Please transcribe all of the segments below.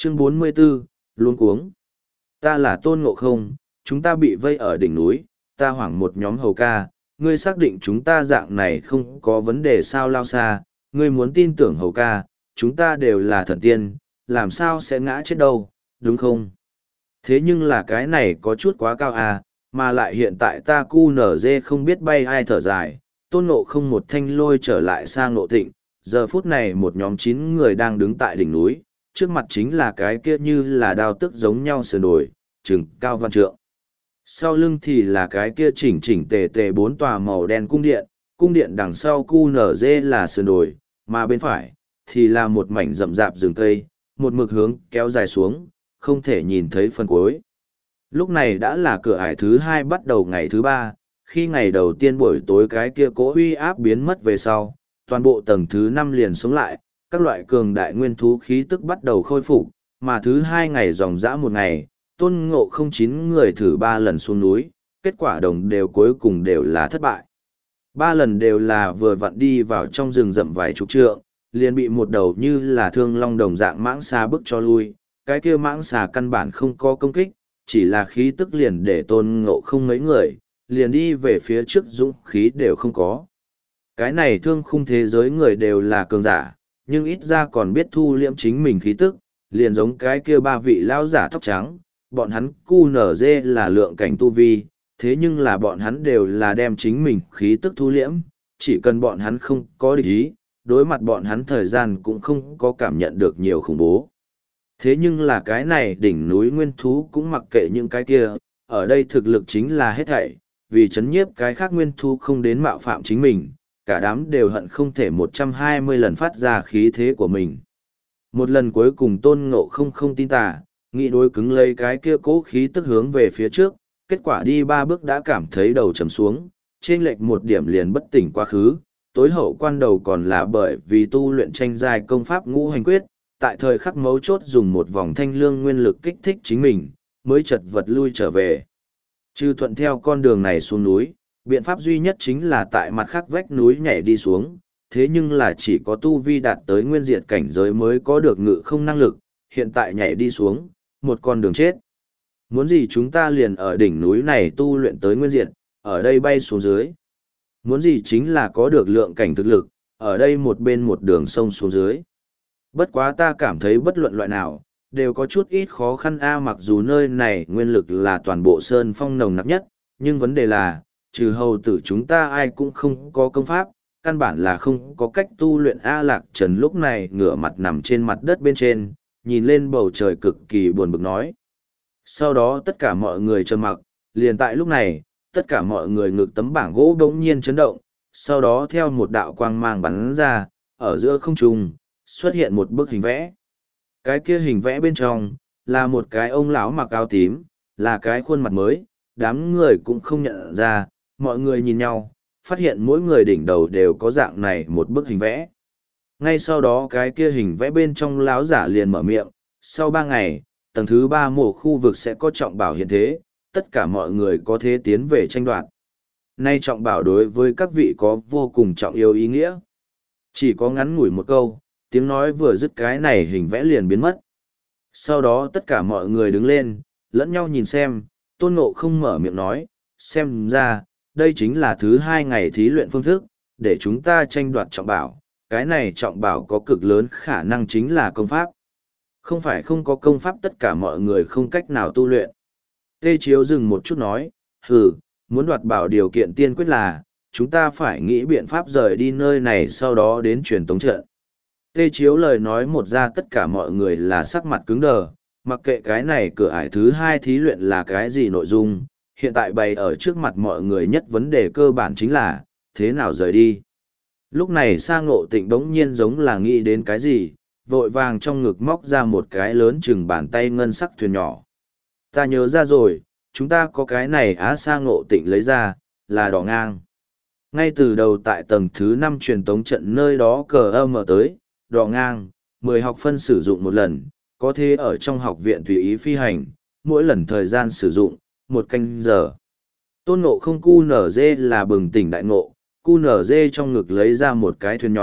Chương 44, luống cuống. Ta là Tôn Ngộ Không, chúng ta bị vây ở đỉnh núi, ta hoảng một nhóm hầu ca, ngươi xác định chúng ta dạng này không có vấn đề sao Lao Sa, ngươi muốn tin tưởng hầu ca, chúng ta đều là thần tiên, làm sao sẽ ngã chết đâu, đúng không? Thế nhưng là cái này có chút quá cao à, mà lại hiện tại ta cu nở dê không biết bay ai thở dài, Tôn Ngộ Không một thanh lôi trở lại sang Ngộ Tịnh, giờ phút này một nhóm 9 người đang đứng tại đỉnh núi, trước mặt chính là cái kia như là đao tức giống nhau sườn đồi, chừng cao văn trượng. Sau lưng thì là cái kia chỉnh chỉnh tề tề 4 tòa màu đen cung điện đằng sau QNZ là sườn đồi, mà bên phải thì là một mảnh rậm rạp rừng cây, một mực hướng kéo dài xuống, không thể nhìn thấy phần cuối. Lúc này đã là cửa ải thứ 2 bắt đầu ngày thứ 3, khi ngày đầu tiên buổi tối cái kia cỗ uy áp biến mất về sau, toàn bộ tầng thứ 5 liền sống lại, các loại cường đại nguyên thú khí tức bắt đầu khôi phục, mà thứ 2 ngày dòng dã một ngày, Tôn Ngộ Không 9 người thử 3 lần xuống núi, kết quả đồng đều cuối cùng đều là thất bại. 3 lần đều là vừa vặn đi vào trong rừng rậm vài chục trượng, liền bị một đầu như là thương long đồng dạng mãng xà bức cho lui, cái kia mãng xà căn bản không có công kích, chỉ là khí tức liền để Tôn Ngộ Không mấy người, liền đi về phía trước dũng khí đều không có. Cái này thương khung thế giới người đều là cường giả, nhưng ít ra còn biết thu liễm chính mình khí tức, liền giống cái kia 3 vị lão giả tóc trắng, bọn hắn QNZ là lượng cảnh tu vi, thế nhưng là bọn hắn đều là đem chính mình khí tức thu liễm, chỉ cần bọn hắn không có địch ý, đối mặt bọn hắn thời gian cũng không có cảm nhận được nhiều khủng bố. Thế nhưng là cái này đỉnh núi nguyên thú cũng mặc kệ những cái kia, ở đây thực lực chính là hết thảy, vì chấn nhiếp cái khác nguyên thú không đến mạo phạm chính mình, cả đám đều hận không thể 120 lần phát ra khí thế của mình. Một lần cuối cùng Tôn Ngộ Không không tin tà, nghĩ đối cứng lấy cái kia cố khí tức hướng về phía trước, kết quả đi 3 bước đã cảm thấy đầu trầm xuống, trên lệch một điểm liền bất tỉnh quá khứ, tối hậu quan đầu còn là bởi vì tu luyện tranh giai công pháp ngũ hành quyết, tại thời khắc mấu chốt dùng một vòng thanh lương nguyên lực kích thích chính mình, mới chật vật lui trở về. Trừ thuận theo con đường này xuống núi, biện pháp duy nhất chính là tại mặt khác vách núi nhảy đi xuống, thế nhưng là chỉ có tu vi đạt tới nguyên diệt cảnh giới mới có được ngự không năng lực, hiện tại nhảy đi xuống, một con đường chết. Muốn gì chúng ta liền ở đỉnh núi này tu luyện tới nguyên diệt, ở đây bay xuống dưới. Muốn gì chính là có được lượng cảnh thực lực, ở đây một bên một đường sông xuống dưới. Bất quá ta cảm thấy bất luận loại nào, đều có chút ít khó khăn mặc dù nơi này nguyên lực là toàn bộ sơn phong nồng nặc nhất, nhưng vấn đề là, trừ hầu tử chúng ta ai cũng không có công pháp, căn bản là không có cách tu luyện Lạc Trần lúc này ngửa mặt nằm trên mặt đất bên trên, nhìn lên bầu trời cực kỳ buồn bực nói. Sau đó tất cả mọi người trầm mặc, liền tại lúc này, tất cả mọi người ngực tấm bảng gỗ bỗng nhiên chấn động, sau đó theo một đạo quang mang bắn ra, ở giữa không trung xuất hiện một bức hình vẽ. Cái kia hình vẽ bên trong là một cái ông lão mặc áo tím, là cái khuôn mặt mới, đám người cũng không nhận ra, mọi người nhìn nhau, phát hiện mỗi người đỉnh đầu đều có dạng này một bức hình vẽ. Ngay sau đó cái kia hình vẽ bên trong lão giả liền mở miệng, sau 3 ngày, tầng thứ 3 mộ khu vực sẽ có trọng bảo hiện thế, tất cả mọi người có thể tiến về tranh đoạt. Nay trọng bảo đối với các vị có vô cùng trọng yếu ý nghĩa. Chỉ có ngắn ngủi một câu, tiếng nói vừa dứt cái này hình vẽ liền biến mất. Sau đó tất cả mọi người đứng lên, lẫn nhau nhìn xem, Tôn Ngộ Không mở miệng nói, xem ra, đây chính là thứ 2 ngày thí luyện phương thức, để chúng ta tranh đoạt trọng bảo. Cái này trọng bảo có cực lớn khả năng chính là công pháp. Không phải không có công pháp tất cả mọi người không cách nào tu luyện. Tê Chiếu dừng một chút nói, muốn đoạt bảo điều kiện tiên quyết là, chúng ta phải nghĩ biện pháp rời đi nơi này sau đó đến truyền tống trận. Tê Chiếu lời nói một ra tất cả mọi người là sắc mặt cứng đờ, mặc kệ cái này cửa ải thứ 2 thí luyện là cái gì nội dung, hiện tại bày ở trước mặt mọi người nhất vấn đề cơ bản chính là, thế nào rời đi. Lúc này Sa Ngộ Tịnh đống nhiên giống là nghĩ đến cái gì, vội vàng trong ngực móc ra một cái lớn chừng bàn tay ngân sắc thuyền nhỏ. Ta nhớ ra rồi, chúng ta có cái này Sa Ngộ Tịnh lấy ra, là đỏ ngang. Ngay từ đầu tại tầng thứ 5 truyền tống trận nơi đó cờ mở tới, đỏ ngang, 10 học phân sử dụng một lần, có thể ở trong học viện tùy ý phi hành, mỗi lần thời gian sử dụng, 1 canh giờ. Tôn Ngộ Không QNZ là bừng tỉnh đại ngộ, QNZ trong ngực lấy ra một cái thuyền nhỏ,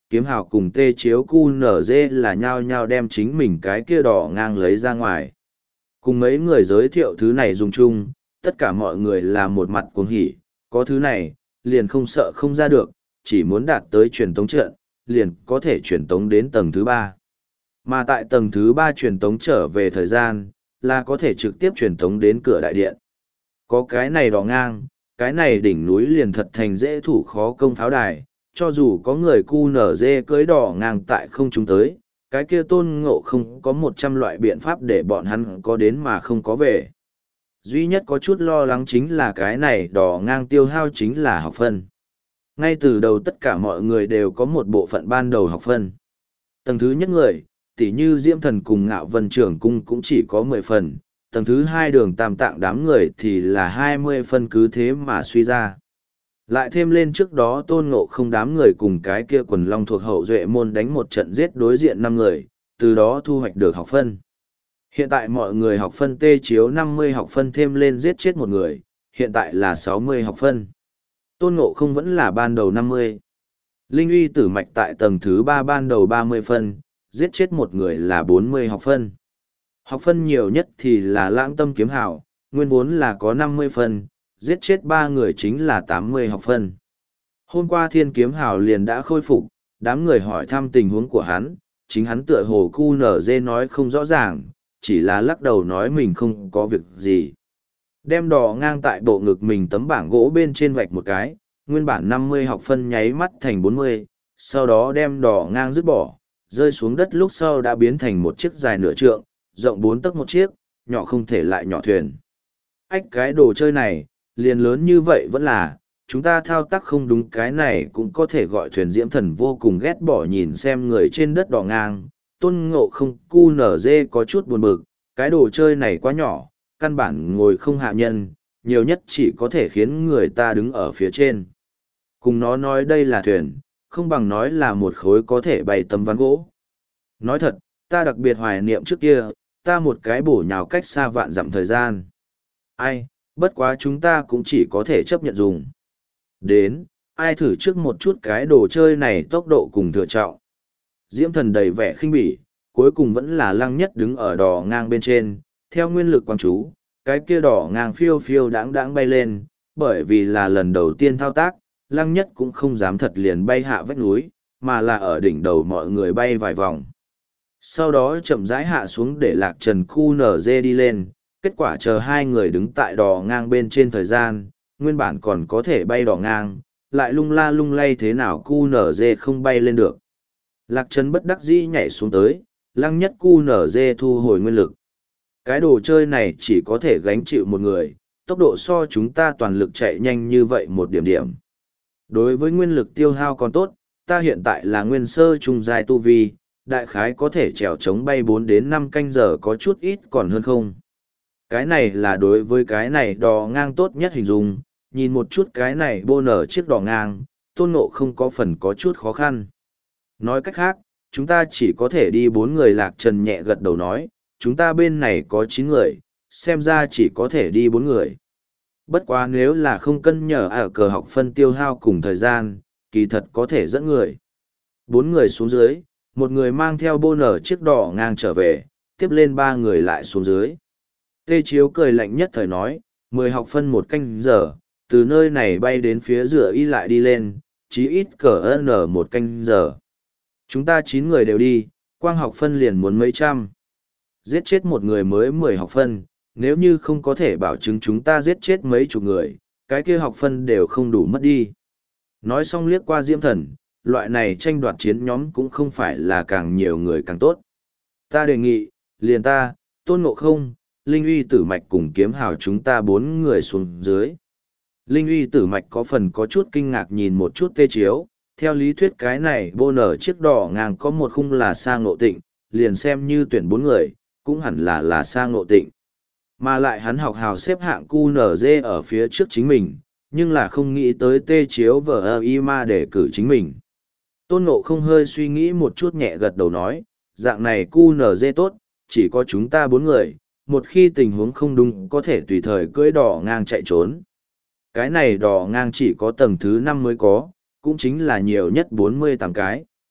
Kiếm Hào cùng Tê Chiếu QNZ là nhao nhao đem chính mình cái kia đỏ ngang lấy ra ngoài. Cùng mấy người giới thiệu thứ này dùng chung, tất cả mọi người là một mặt cuồng hỉ, có thứ này, liền không sợ không ra được, chỉ muốn đạt tới truyền tống trận, liền có thể truyền tống đến tầng thứ 3. Mà tại tầng thứ 3 truyền tống trở về thời gian, là có thể trực tiếp truyền tống đến cửa đại điện. Có cái này đỏ ngang, cái này đỉnh núi liền thật thành dễ thủ khó công pháo đài, cho dù có người QNZ cưới đỏ ngang tại không chúng tới, cái kia Tôn Ngộ không có 100 loại biện pháp để bọn hắn có đến mà không có về. Duy nhất có chút lo lắng chính là cái này đỏ ngang tiêu hao chính là học phân. Ngay từ đầu tất cả mọi người đều có một bộ phận ban đầu học phân. Tầng thứ nhất người, tỉ như Diễm Thần cùng Ngạo Vân Trưởng Cung cũng chỉ có 10 phần, tầng thứ hai Đường Tam Tạng đám người thì là 20 phân, cứ thế mà suy ra. Lại thêm lên trước đó Tôn Ngộ không đám người cùng cái kia quần long thuộc hậu duệ môn đánh một trận giết đối diện 5 người, từ đó thu hoạch được học phân. Hiện tại mọi người học phân Tê Chiếu 50 học phân thêm lên giết chết một người, hiện tại là 60 học phân. Tôn Ngộ không vẫn là ban đầu 50. Linh uy tử mạch tại tầng thứ 3 ban đầu 30 phân, giết chết một người là 40 học phân. Học phân nhiều nhất thì là Lãng Tâm Kiếm Hào, nguyên vốn là có 50 phân, giết chết 3 người chính là 80 học phân. Hôm qua Thiên Kiếm Hào liền đã khôi phục, đám người hỏi thăm tình huống của hắn, chính hắn tựa hồ QNZ nói không rõ ràng, chỉ là lắc đầu nói mình không có việc gì. Đem đỏ ngang tại bộ ngực mình tấm bảng gỗ bên trên vạch một cái, nguyên bản 50 học phân nháy mắt thành 40, sau đó đem đỏ ngang dứt bỏ, rơi xuống đất lúc sau đã biến thành một chiếc dài nửa trượng, rộng 4 tấc một chiếc, nhỏ không thể lại nhỏ thuyền. Ách, cái đồ chơi này, liền lớn như vậy vẫn là, chúng ta thao tác không đúng, cái này cũng có thể gọi thuyền. Diễm Thần vô cùng ghét bỏ nhìn xem người trên đất đỏ ngang, Tôn Ngộ không QNZ có chút buồn bực, cái đồ chơi này quá nhỏ, căn bản ngồi không hạ nhân, nhiều nhất chỉ có thể khiến người ta đứng ở phía trên. Cùng nó nói đây là thuyền, không bằng nói là một khối có thể bày tấm ván gỗ. Nói thật, ta đặc biệt hoài niệm trước kia, ta một cái bổ nhào cách xa vạn dặm thời gian. Ai, bất quá chúng ta cũng chỉ có thể chấp nhận dùng. Đến, ai thử trước một chút cái đồ chơi này tốc độ cùng thừa trọng. Diễm Thần đầy vẻ khinh bỉ, cuối cùng vẫn là Lăng Nhất đứng ở đỏ ngang bên trên, theo nguyên lực quang chú, cái kia đỏ ngang phiêu phiêu đáng đáng bay lên, bởi vì là lần đầu tiên thao tác, Lăng Nhất cũng không dám thật liền bay hạ vách núi, mà là ở đỉnh đầu mọi người bay vài vòng. Sau đó chậm rãi hạ xuống để Lạc Trần QNZ đi lên, kết quả chờ hai người đứng tại đỏ ngang bên trên thời gian, nguyên bản còn có thể bay đỏ ngang, lại lung la lung lay thế nào QNZ không bay lên được. Lạc Trần bất đắc dĩ nhảy xuống tới, Lăng Nhất QNZ thu hồi nguyên lực. Cái đồ chơi này chỉ có thể gánh chịu một người, tốc độ so chúng ta toàn lực chạy nhanh như vậy một điểm điểm. Đối với nguyên lực tiêu hao còn tốt, ta hiện tại là nguyên sơ trung giai tu vi, đại khái có thể trèo chống bay 4 đến 5 canh giờ, có chút ít còn hơn không. Cái này là đối với cái này đò ngang tốt nhất hình dung, nhìn một chút cái này bô nở chiếc đò ngang, Tôn Ngộ không có phần có chút khó khăn. Nói cách khác, chúng ta chỉ có thể đi 4 người. Lạc Trần nhẹ gật đầu nói, chúng ta bên này có 9 người, xem ra chỉ có thể đi 4 người. Bất quá nếu là không cân nhở ở cờ học phân tiêu hao cùng thời gian, kỳ thật có thể dẫn người. 4 người xuống dưới, một người mang theo bô nở chiếc đỏ ngang trở về, tiếp lên 3 người lại xuống dưới. Tê Chiếu cười lạnh nhất thời nói, 10 học phân 1 canh giờ, từ nơi này bay đến phía rửa y lại đi lên, chí ít cỡ n 1 canh giờ. Chúng ta 9 người đều đi, quang học phân liền muốn mấy trăm. Giết chết một người mới 10 học phân, nếu như không có thể bảo chứng chúng ta giết chết mấy chục người, cái kia học phân đều không đủ mất đi. Nói xong liếc qua Diễm Thần, loại này tranh đoạt chiến nhóm cũng không phải là càng nhiều người càng tốt. Ta đề nghị, liền ta, Tôn Ngộ không, Linh uy tử mạch cùng Kiếm Hào chúng ta 4 người xuống dưới. Linh uy tử mạch có phần có chút kinh ngạc nhìn một chút Tê Chiếu, theo lý thuyết cái này bô nở chiếc đỏ ngang có một khung là Sa Ngộ Tịnh, liền xem như tuyển 4 người, cũng hẳn là Sa Ngộ Tịnh. Mà lại hắn học hào xếp hạng QNZ ở phía trước chính mình, nhưng là không nghĩ tới Tê Chiếu vờ y ma để cử chính mình. Tôn Ngộ không hơi suy nghĩ một chút nhẹ gật đầu nói, dạng này QNZ tốt, chỉ có chúng ta 4 người, một khi tình huống không đúng có thể tùy thời cưỡi đỏ ngang chạy trốn. Cái này đỏ ngang chỉ có tầng thứ 5 mới có, cũng chính là nhiều nhất 48 cái.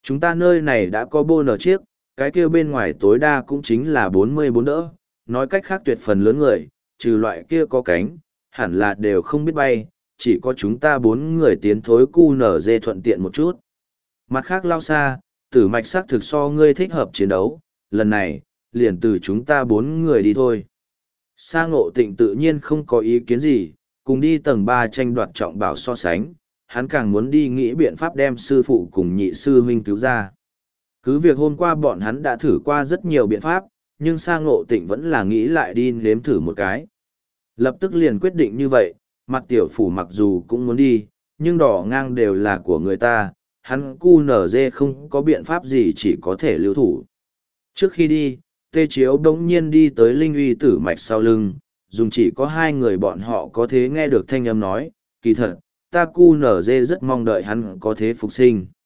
Chúng ta nơi này đã có bô nở chiếc, cái kia bên ngoài tối đa cũng chính là 44 đỡ, nói cách khác tuyệt phần lớn người, trừ loại kia có cánh, hẳn là đều không biết bay, chỉ có chúng ta 4 người tiến thối cu nở dê thuận tiện một chút. Mặt khác lao xa, tử mạch sắc thực so ngươi thích hợp chiến đấu, lần này, liền từ chúng ta 4 người đi thôi. Sa Ngộ Tịnh tự nhiên không có ý kiến gì, cùng đi tầng 3 tranh đoạt trọng bảo so sánh, hắn càng muốn đi nghĩ biện pháp đem sư phụ cùng nhị sư huynh cứu ra. Cứ việc hôm qua bọn hắn đã thử qua rất nhiều biện pháp, nhưng Sa Ngộ Tịnh vẫn là nghĩ lại đi nếm thử một cái. Lập tức liền quyết định như vậy, mặt tiểu phủ mặc dù cũng muốn đi, nhưng đỏ ngang đều là của người ta, hắn cu nở dê không có biện pháp gì chỉ có thể lưu thủ. Trước khi đi, Tê Chiếu đống nhiên đi tới Linh Uy Tử Mạch sau lưng, dùng chỉ có 2 người bọn họ có thể nghe được thanh âm nói, kỳ thật, ta cu nở dê rất mong đợi hắn có thể phục sinh.